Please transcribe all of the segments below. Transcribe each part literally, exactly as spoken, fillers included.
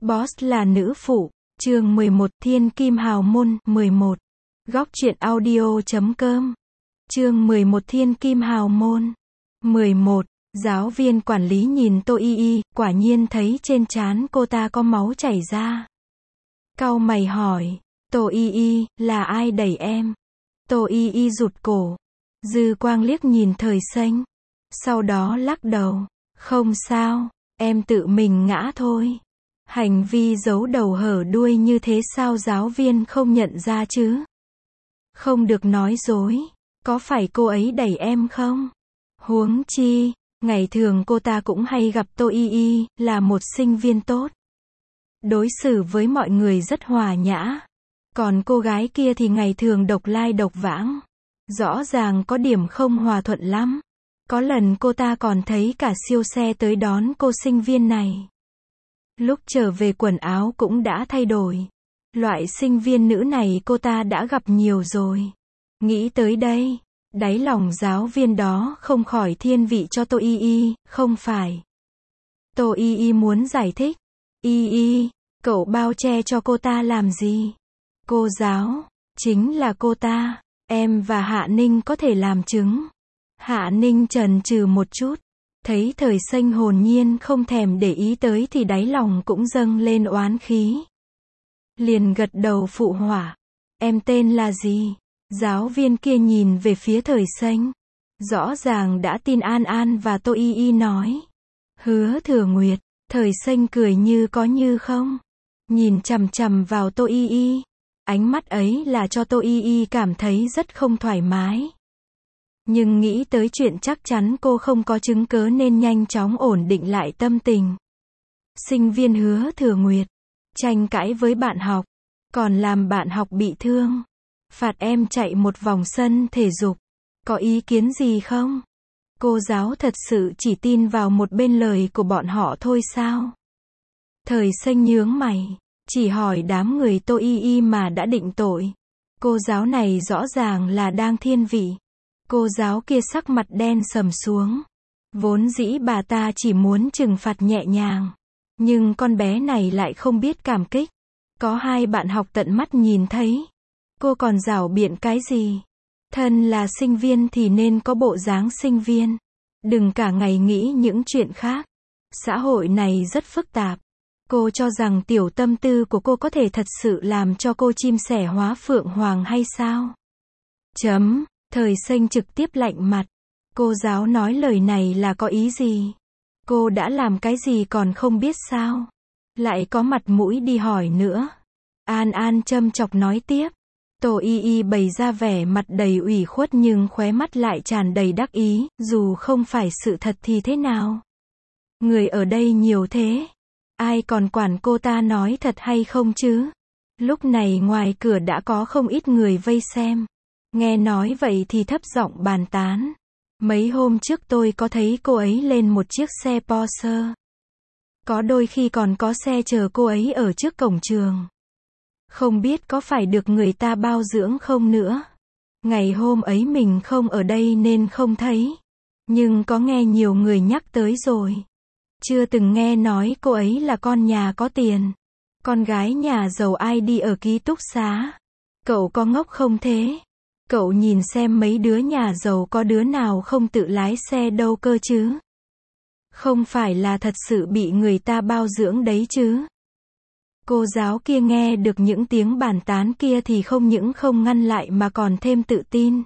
Boss là nữ phụ. Chương mười một Thiên Kim Hào Môn. mười một Góc truyện audio chấm com. Chương mười một Thiên Kim Hào Môn. mười một Giáo viên quản lý nhìn Tô Y Y, quả nhiên thấy trên trán cô ta có máu chảy ra. Cau mày hỏi, Tô Y Y, là ai đẩy em? Tô Y Y rụt cổ. Dư quang liếc nhìn Thời Xanh. Sau đó lắc đầu, không sao, em tự mình ngã thôi. Hành vi giấu đầu hở đuôi như thế sao giáo viên không nhận ra chứ? Không được nói dối, có phải cô ấy đẩy em không? Huống chi, ngày thường cô ta cũng hay gặp Tô Y Y, là một sinh viên tốt. Đối xử với mọi người rất hòa nhã. Còn cô gái kia thì ngày thường độc lai độc vãng. Rõ ràng có điểm không hòa thuận lắm. Có lần cô ta còn thấy cả siêu xe tới đón cô sinh viên này. Lúc trở về quần áo cũng đã thay đổi. Loại sinh viên nữ này cô ta đã gặp nhiều rồi. Nghĩ tới đây, đáy lòng giáo viên đó không khỏi thiên vị cho Tô Y Y, không phải. Tô Y Y muốn giải thích. Y Y, cậu bao che cho cô ta làm gì? Cô giáo, chính là cô ta, em và Hạ Ninh có thể làm chứng. Hạ Ninh chần chừ một chút, thấy Thời Xanh hồn nhiên không thèm để ý tới thì đáy lòng cũng dâng lên oán khí. Liền gật đầu phụ họa. Em tên là gì? Giáo viên kia nhìn về phía Thời Xanh. Rõ ràng đã tin An An và Tô Y Y nói. Hứa Thừa Nguyệt. Thời Xanh cười như có như không. Nhìn chằm chằm vào Tô Y Y. Ánh mắt ấy là cho Tô Y Y cảm thấy rất không thoải mái. Nhưng nghĩ tới chuyện chắc chắn cô không có chứng cớ nên nhanh chóng ổn định lại tâm tình. Sinh viên Hứa Thừa Nguyệt. Tranh cãi với bạn học. Còn làm bạn học bị thương. Phạt em chạy một vòng sân thể dục. Có ý kiến gì không? Cô giáo thật sự chỉ tin vào một bên lời của bọn họ thôi sao? Thời Xanh nhướng mày. Chỉ hỏi đám người Tô Y Y mà đã định tội. Cô giáo này rõ ràng là đang thiên vị. Cô giáo kia sắc mặt đen sầm xuống. Vốn dĩ bà ta chỉ muốn trừng phạt nhẹ nhàng. Nhưng con bé này lại không biết cảm kích. Có hai bạn học tận mắt nhìn thấy. Cô còn giảo biện cái gì? Thân là sinh viên thì nên có bộ dáng sinh viên. Đừng cả ngày nghĩ những chuyện khác. Xã hội này rất phức tạp. Cô cho rằng tiểu tâm tư của cô có thể thật sự làm cho cô chim sẻ hóa phượng hoàng hay sao? Chấm. Thời Xanh trực tiếp lạnh mặt. Cô giáo nói lời này là có ý gì? Cô đã làm cái gì còn không biết sao? Lại có mặt mũi đi hỏi nữa. An An châm chọc nói tiếp. Tô Y Y bày ra vẻ mặt đầy ủy khuất nhưng khóe mắt lại tràn đầy đắc ý, dù không phải sự thật thì thế nào? Người ở đây nhiều thế. Ai còn quản cô ta nói thật hay không chứ? Lúc này ngoài cửa đã có không ít người vây xem. Nghe nói vậy thì thấp giọng bàn tán. Mấy hôm trước tôi có thấy cô ấy lên một chiếc xe Porsche. Có đôi khi còn có xe chờ cô ấy ở trước cổng trường. Không biết có phải được người ta bao dưỡng không nữa. Ngày hôm ấy mình không ở đây nên không thấy. Nhưng có nghe nhiều người nhắc tới rồi. Chưa từng nghe nói cô ấy là con nhà có tiền. Con gái nhà giàu ai đi ở ký túc xá. Cậu có ngốc không thế? Cậu nhìn xem mấy đứa nhà giàu có đứa nào không tự lái xe đâu cơ chứ? Không phải là thật sự bị người ta bao dưỡng đấy chứ? Cô giáo kia nghe được những tiếng bàn tán kia thì không những không ngăn lại mà còn thêm tự tin.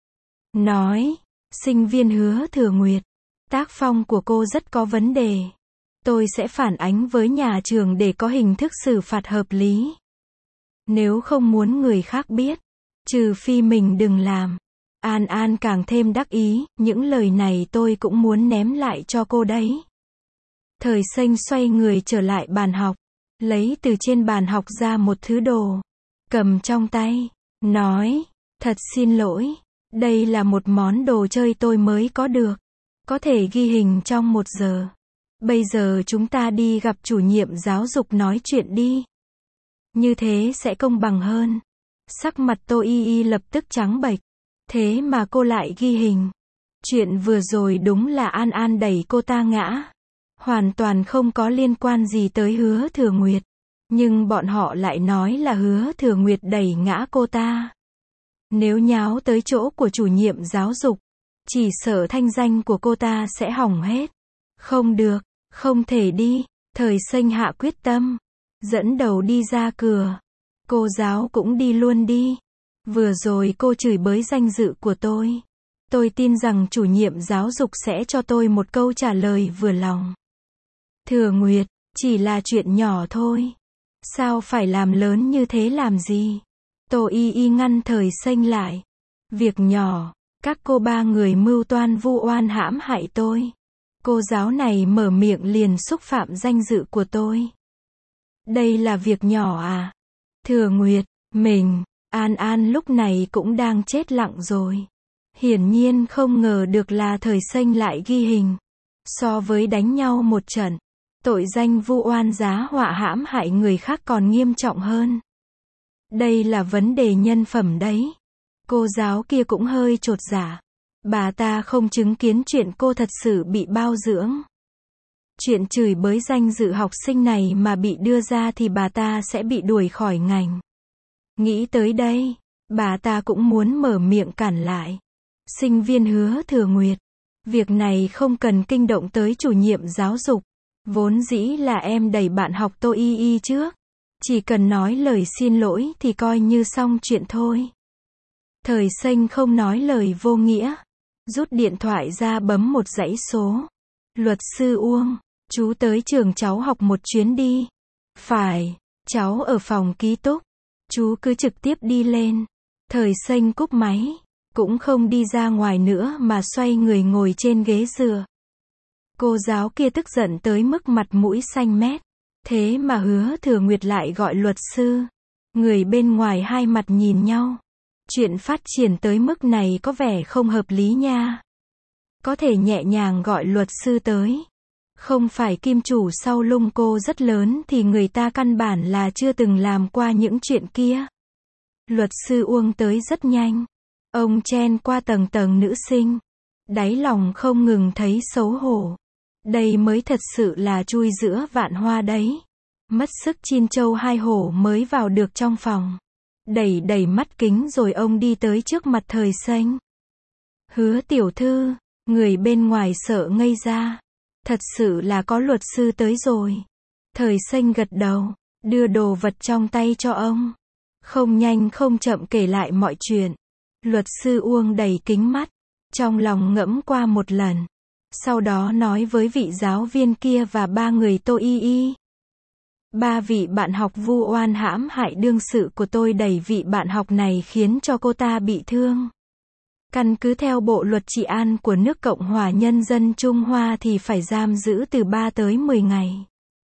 Nói, sinh viên Hứa Thừa Nguyệt, tác phong của cô rất có vấn đề. Tôi sẽ phản ánh với nhà trường để có hình thức xử phạt hợp lý. Nếu không muốn người khác biết, trừ phi mình đừng làm. An An càng thêm đắc ý, những lời này tôi cũng muốn ném lại cho cô đấy. Thời Xanh xoay người trở lại bàn học. Lấy từ trên bàn học ra một thứ đồ. Cầm trong tay. Nói. Thật xin lỗi. Đây là một món đồ chơi tôi mới có được. Có thể ghi hình trong một giờ. Bây giờ chúng ta đi gặp chủ nhiệm giáo dục nói chuyện đi. Như thế sẽ công bằng hơn. Sắc mặt Tô Y Y lập tức trắng bệch. Thế mà cô lại ghi hình. Chuyện vừa rồi đúng là An An đẩy cô ta ngã. Hoàn toàn không có liên quan gì tới Hứa Thừa Nguyệt. Nhưng bọn họ lại nói là Hứa Thừa Nguyệt đẩy ngã cô ta. Nếu nháo tới chỗ của chủ nhiệm giáo dục, chỉ sợ thanh danh của cô ta sẽ hỏng hết. Không được, không thể đi. Thời Xanh hạ quyết tâm, dẫn đầu đi ra cửa. Cô giáo cũng đi luôn đi. Vừa rồi cô chửi bới danh dự của tôi. Tôi tin rằng chủ nhiệm giáo dục sẽ cho tôi một câu trả lời vừa lòng. Thừa Nguyệt, chỉ là chuyện nhỏ thôi. Sao phải làm lớn như thế làm gì? Tô Y Y ngăn Thời Xanh lại. Việc nhỏ, các cô ba người mưu toan vu oan hãm hại tôi. Cô giáo này mở miệng liền xúc phạm danh dự của tôi. Đây là việc nhỏ à? Thừa Nguyệt, mình, An An lúc này cũng đang chết lặng rồi. Hiển nhiên không ngờ được là Thời Xanh lại ghi hình. So với đánh nhau một trận, tội danh vu oan giá họa hãm hại người khác còn nghiêm trọng hơn. Đây là vấn đề nhân phẩm đấy. Cô giáo kia cũng hơi chột dạ. Bà ta không chứng kiến chuyện cô thật sự bị bao dưỡng. Chuyện chửi bới danh dự học sinh này mà bị đưa ra thì bà ta sẽ bị đuổi khỏi ngành. Nghĩ tới đây, bà ta cũng muốn mở miệng cản lại. Sinh viên Hứa Thừa Nguyệt, việc này không cần kinh động tới chủ nhiệm giáo dục. Vốn dĩ là em đẩy bạn học Tô Y Y trước. Chỉ cần nói lời xin lỗi thì coi như xong chuyện thôi. Thời Xanh không nói lời vô nghĩa. Rút điện thoại ra bấm một dãy số. Luật sư Uông, chú tới trường cháu học một chuyến đi. Phải, cháu ở phòng ký túc. Chú cứ trực tiếp đi lên. Thời Xanh cúp máy. Cũng không đi ra ngoài nữa mà xoay người ngồi trên ghế dựa. Cô giáo kia tức giận tới mức mặt mũi xanh mét. Thế mà Hứa Thừa Nguyệt lại gọi luật sư. Người bên ngoài hai mặt nhìn nhau. Chuyện phát triển tới mức này có vẻ không hợp lý nha. Có thể nhẹ nhàng gọi luật sư tới. Không phải kim chủ sau lưng cô rất lớn thì người ta căn bản là chưa từng làm qua những chuyện kia. Luật sư Uông tới rất nhanh. Ông chen qua tầng tầng nữ sinh. Đáy lòng không ngừng thấy xấu hổ. Đây mới thật sự là chui giữa vạn hoa đấy. Mất sức chín châu hai hổ mới vào được trong phòng. Đẩy đẩy mắt kính rồi ông đi tới trước mặt Thời Xanh. Hứa tiểu thư, người bên ngoài sợ ngây ra. Thật sự là có luật sư tới rồi. Thời Xanh gật đầu, đưa đồ vật trong tay cho ông. Không nhanh không chậm kể lại mọi chuyện. Luật sư Uông đầy kính mắt, trong lòng ngẫm qua một lần. Sau đó nói với vị giáo viên kia và ba người Tô Y Y. Ba vị bạn học vu oan hãm hại đương sự của tôi đẩy vị bạn học này khiến cho cô ta bị thương. Căn cứ theo bộ luật trị an của nước Cộng hòa Nhân dân Trung Hoa thì phải giam giữ từ ba tới mười ngày.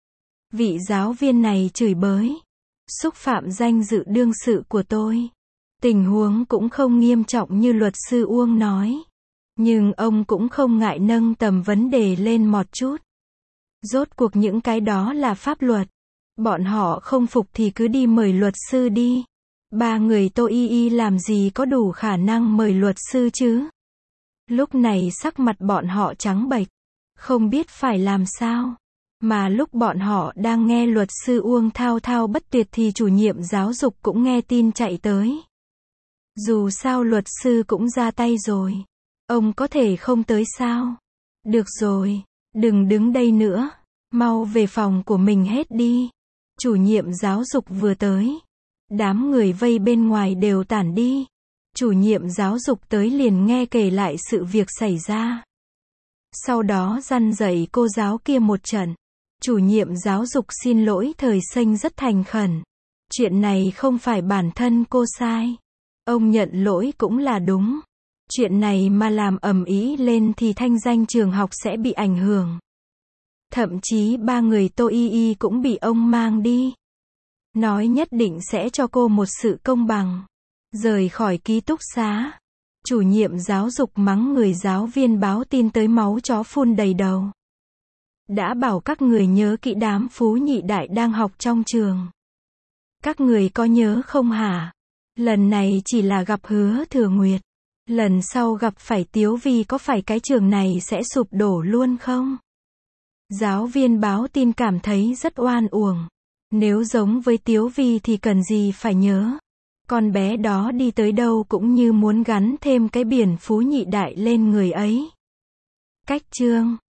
Vị giáo viên này chửi bới, xúc phạm danh dự đương sự của tôi. Tình huống cũng không nghiêm trọng như luật sư Uông nói. Nhưng ông cũng không ngại nâng tầm vấn đề lên một chút. Rốt cuộc những cái đó là pháp luật. Bọn họ không phục thì cứ đi mời luật sư đi. Ba người Tô Y Y làm gì có đủ khả năng mời luật sư chứ? Lúc này sắc mặt bọn họ trắng bệch, không biết phải làm sao. Mà lúc bọn họ đang nghe luật sư Uông thao thao bất tuyệt thì chủ nhiệm giáo dục cũng nghe tin chạy tới. Dù sao luật sư cũng ra tay rồi. Ông có thể không tới sao? Được rồi, đừng đứng đây nữa. Mau về phòng của mình hết đi. Chủ nhiệm giáo dục vừa tới. Đám người vây bên ngoài đều tản đi. Chủ nhiệm giáo dục tới liền nghe kể lại sự việc xảy ra. Sau đó răn dạy cô giáo kia một trận. Chủ nhiệm giáo dục xin lỗi Thời Xanh rất thành khẩn. Chuyện này không phải bản thân cô sai. Ông nhận lỗi cũng là đúng. Chuyện này mà làm ầm ĩ lên thì thanh danh trường học sẽ bị ảnh hưởng. Thậm chí ba người Tô Y Y cũng bị ông mang đi. Nói nhất định sẽ cho cô một sự công bằng. Rời khỏi ký túc xá. Chủ nhiệm giáo dục mắng người giáo viên báo tin tới máu chó phun đầy đầu. Đã bảo các người nhớ kỹ đám phú nhị đại đang học trong trường. Các người có nhớ không hả? Lần này chỉ là gặp Hứa Thừa Nguyệt. Lần sau gặp phải Tiếu Vi có phải cái trường này sẽ sụp đổ luôn không? Giáo viên báo tin cảm thấy rất oan uổng. Nếu giống với Tiếu Vi thì cần gì phải nhớ. Con bé đó đi tới đâu cũng như muốn gắn thêm cái biển phú nhị đại lên người ấy. Cách chương